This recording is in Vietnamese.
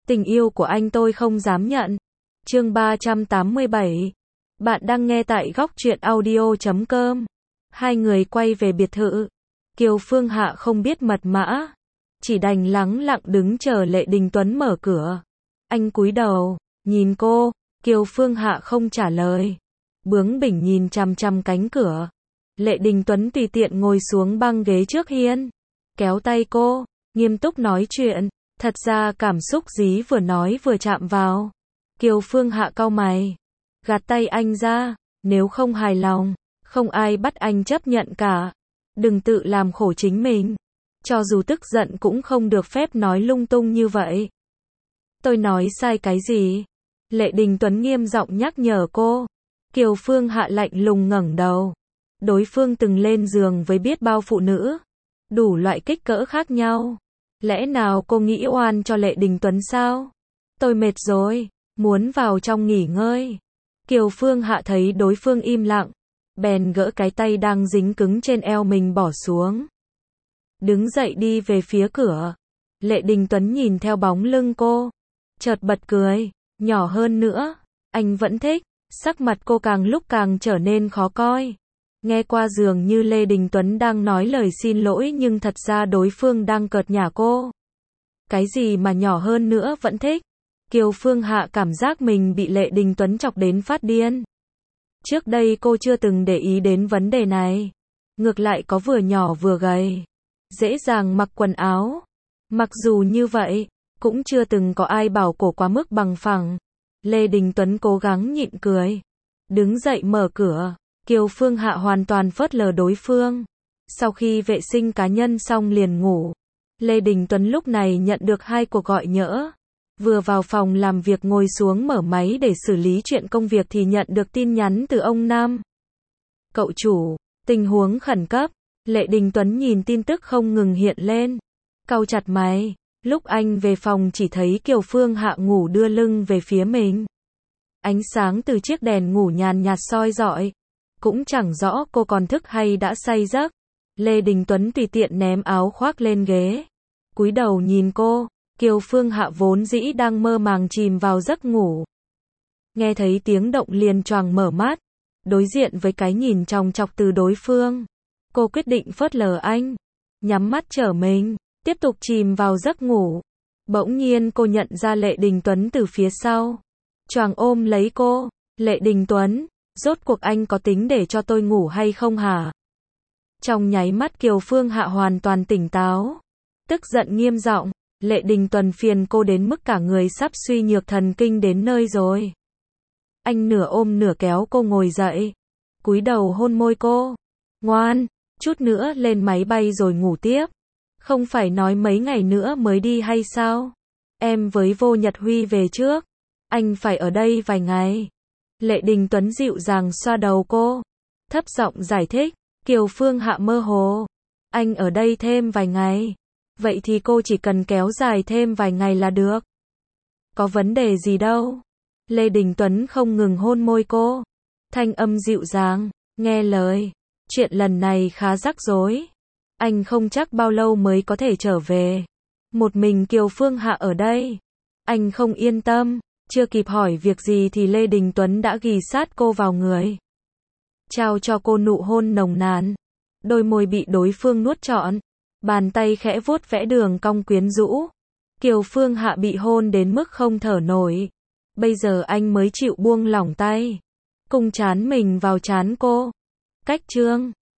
Tình yêu của anh tôi không dám nhận. Chương 387. Bạn đang nghe tại góc truyện audio.com. Hai người quay về biệt thự. Kiều Phương Hạ không biết mật mã, chỉ đành lắng lặng đứng chờ Lệ Đình Tuấn mở cửa. Anh cúi đầu, nhìn cô, Kiều Phương Hạ không trả lời. Bướng bỉnh nhìn chằm chằm cánh cửa. Lệ Đình Tuấn tùy tiện ngồi xuống băng ghế trước hiên, kéo tay cô, nghiêm túc nói chuyện. Thật ra cảm xúc dí vừa nói vừa chạm vào. Kiều Phương Hạ cau mày, gạt tay anh ra, nếu không hài lòng, không ai bắt anh chấp nhận cả. Đừng tự làm khổ chính mình. Cho dù tức giận cũng không được phép nói lung tung như vậy. Tôi nói sai cái gì? Lệ Đình Tuấn nghiêm giọng nhắc nhở cô. Kiều Phương Hạ lạnh lùng ngẩng đầu. Đối phương từng lên giường với biết bao phụ nữ, đủ loại kích cỡ khác nhau. Lẽ nào cô nghĩ oan cho Lệ Đình Tuấn sao? Tôi mệt rồi, muốn vào trong nghỉ ngơi. Kiều Phương Hạ thấy đối phương im lặng, bèn gỡ cái tay đang dính cứng trên eo mình bỏ xuống. Đứng dậy đi về phía cửa. Lệ Đình Tuấn nhìn theo bóng lưng cô, chợt bật cười, nhỏ hơn nữa, anh vẫn thích. Sắc mặt cô càng lúc càng trở nên khó coi. Nghe qua dường như Lê Đình Tuấn đang nói lời xin lỗi nhưng thật ra đối phương đang cợt nhả cô. Cái gì mà nhỏ hơn nữa vẫn thích? Kiều Phương Hạ cảm giác mình bị Lệ Đình Tuấn chọc đến phát điên. Trước đây cô chưa từng để ý đến vấn đề này. Ngược lại có vừa nhỏ vừa gầy, dễ dàng mặc quần áo. Mặc dù như vậy, cũng chưa từng có ai bảo cổ quá mức bằng phẳng. Lê Đình Tuấn cố gắng nhịn cười, đứng dậy mở cửa. Kiều Phương Hạ hoàn toàn phớt lờ đối phương. Sau khi vệ sinh cá nhân xong liền ngủ. Lê Đình Tuấn lúc này nhận được 2 cuộc gọi nhỡ. Vừa vào phòng làm việc ngồi xuống mở máy để xử lý chuyện công việc thì nhận được tin nhắn từ ông Nam. Cậu chủ, tình huống khẩn cấp. Lệ Đình Tuấn nhìn tin tức không ngừng hiện lên, cau chặt mày. Lúc anh về phòng chỉ thấy Kiều Phương Hạ ngủ đưa lưng về phía mình. Ánh sáng từ chiếc đèn ngủ nhàn nhạt soi rọi. Cũng chẳng rõ cô còn thức hay đã say giấc. Lê Đình Tuấn tùy tiện ném áo khoác lên ghế, cúi đầu nhìn cô. Kiều Phương Hạ vốn dĩ đang mơ màng chìm vào giấc ngủ. Nghe thấy tiếng động liền choàng mở mắt, đối diện với cái nhìn chòng chọc từ đối phương. Cô quyết định phớt lờ anh, nhắm mắt trở mình, tiếp tục chìm vào giấc ngủ. Bỗng nhiên cô nhận ra Lệ Đình Tuấn từ phía sau, choàng ôm lấy cô. Lệ Đình Tuấn, rốt cuộc anh có tính để cho tôi ngủ hay không hả? Trong nháy mắt Kiều Phương Hạ hoàn toàn tỉnh táo, tức giận nghiêm giọng. Lệ Đình Tuấn phiền cô đến mức cả người sắp suy nhược thần kinh đến nơi rồi. Anh nửa ôm nửa kéo cô ngồi dậy, cúi đầu hôn môi cô. Ngoan, chút nữa lên máy bay rồi ngủ tiếp. Không phải nói mấy ngày nữa mới đi hay sao? Em với Vô Nhật Huy về trước, anh phải ở đây vài ngày. Lệ Đình Tuấn dịu dàng xoa đầu cô, thấp giọng giải thích. Kiều Phương Hạ mơ hồ. Anh ở đây thêm vài ngày. Vậy thì cô chỉ cần kéo dài thêm vài ngày là được. Có vấn đề gì đâu. Lê Đình Tuấn không ngừng hôn môi cô. Thanh âm dịu dàng, nghe lời. Chuyện lần này khá rắc rối. Anh không chắc bao lâu mới có thể trở về. Một mình Kiều Phương Hạ ở đây. Anh không yên tâm. Chưa kịp hỏi việc gì thì Lê Đình Tuấn đã ghì sát cô vào người, trao cho cô nụ hôn nồng nàn. Đôi môi bị đối phương nuốt trọn, bàn tay khẽ vuốt vẽ đường cong quyến rũ. Kiều Phương Hạ bị hôn đến mức không thở nổi. Bây giờ anh mới chịu buông lỏng tay, cùng trán mình vào trán cô. Cách chương